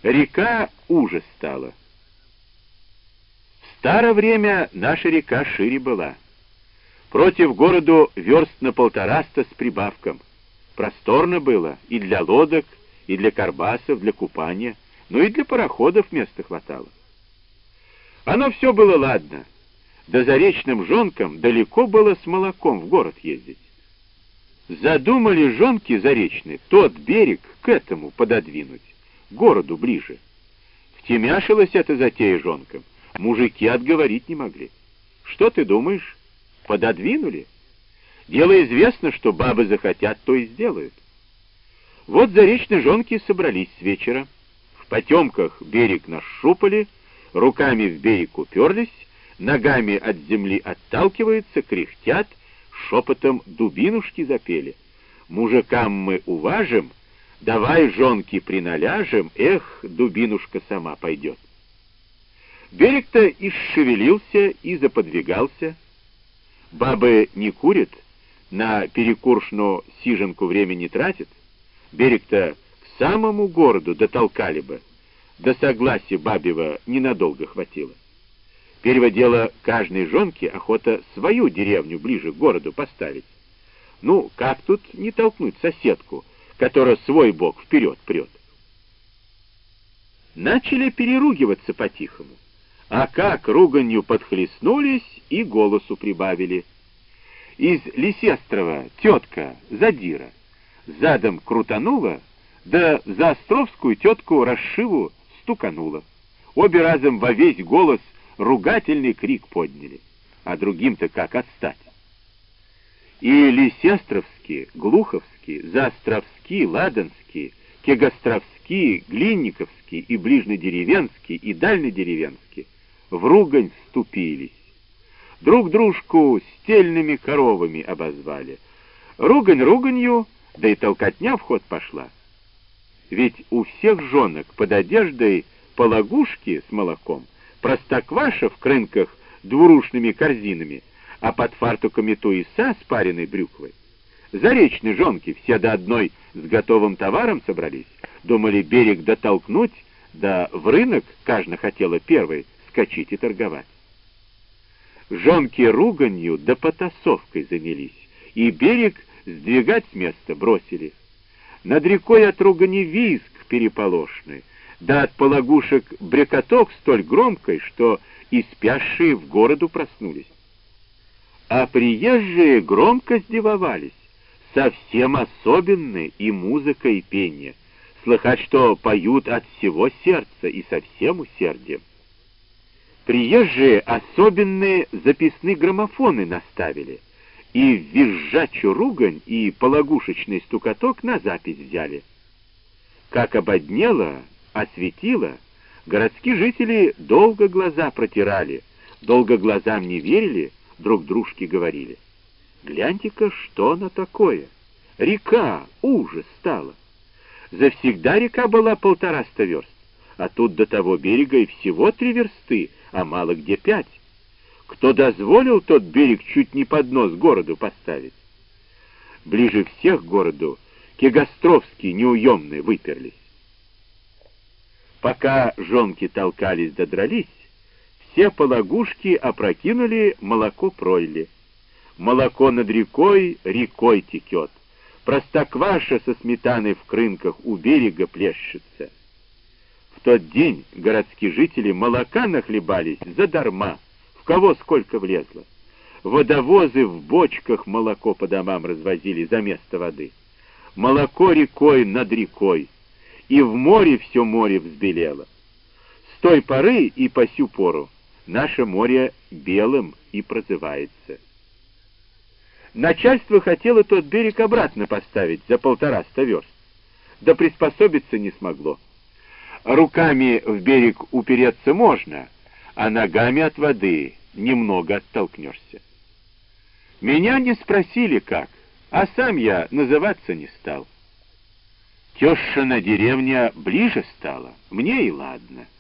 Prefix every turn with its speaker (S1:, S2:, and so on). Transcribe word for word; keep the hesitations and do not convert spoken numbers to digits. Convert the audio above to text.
S1: Река ужас стала. В старое время наша река шире была. Против городу верст на полтораста с прибавком. Просторно было и для лодок, и для карбасов, для купания, но и для пароходов места хватало. Оно все было ладно. Да заречным жонкам далеко было с молоком в город ездить. Задумали жонки заречные тот берег к этому пододвинуть, к городу ближе. Втемяшилась эта затея жонкам, мужики отговорить не могли. Что ты думаешь? Пододвинули? Дело известно, что бабы захотят, то и сделают. Вот заречные жонки собрались с вечера. В потемках берег нащупали, руками в берег уперлись, ногами от земли отталкиваются, кряхтят, шепотом дубинушки запели. Мужикам мы уважим, давай жонки приналяжем, эх, дубинушка сама пойдет. Берег-то и шевелился, и заподвигался. Бабы не курят, на перекуршну сиженку время не тратят. Берег-то к самому городу дотолкали бы, до согласия бабьего ненадолго хватило. Первое дело, каждой жонке охота свою деревню ближе к городу поставить. Ну, как тут не толкнуть соседку, которая свой бок вперед прет? Начали переругиваться по-тихому. А как руганью подхлестнулись и голосу прибавили. Из Лисестрова тетка Задира задом крутанула, да за Островскую тетку Расшиву стуканула. Обе разом во весь голос ругательный крик подняли. А другим-то как отстать? И Лисестровские, Глуховские, Заостровские, Ладанские, Кегостровские, Глинниковские и ближнедеревенские и дальнедеревенские в ругань вступились. Друг дружку стельными коровами обозвали. Ругань руганью, да и толкотня в ход пошла. Ведь у всех жонок под одеждой полагушки с молоком, простокваша в крынках двурушными корзинами, а под фартуками туиса с пареной брюквой. Заречные жонки все до одной с готовым товаром собрались, думали берег дотолкнуть, да в рынок каждая хотела первой скачить и торговать. Жонки руганью да потасовкой занялись, и берег сдвигать с места бросили. Над рекой от ругани визг переполошный, да от полагушек брекоток столь громкой, что и спящие в городу проснулись. А приезжие громко сдивовались, совсем особенные и музыка, и пение. Слыхать, что поют от всего сердца и со всем усердием. Приезжие особенные записные граммофоны наставили, и визжачу ругань и полагушечный стукоток на запись взяли. Как ободнело, осветило, городские жители долго глаза протирали, долго глазам не верили, друг дружке говорили. Гляньте-ка, что она такое? Река, ужас стала. Завсегда река была полтораста верст, а тут до того берега и всего три версты, а мало где пять. Кто дозволил тот берег чуть не под нос городу поставить? Ближе всех к городу Кегостровские неуемные выперлись. Пока жонки толкались да дрались, все полагушки опрокинули, молоко пролили. Молоко над рекой рекой текет. Простокваша со сметаной в крынках у берега плещется. В тот день городские жители молока нахлебались задарма, в кого сколько влезло. Водовозы в бочках молоко по домам развозили за место воды. Молоко рекой над рекой, и в море все море взбелело. С той поры и по сю пору наше море белым и прозывается. Начальство хотело тот берег обратно поставить за полтораста верст, да приспособиться не смогло. Руками в берег упереться можно, а ногами от воды немного оттолкнешься. Меня не спросили как, а сам я называться не стал. Тещина деревня ближе стала, мне и ладно.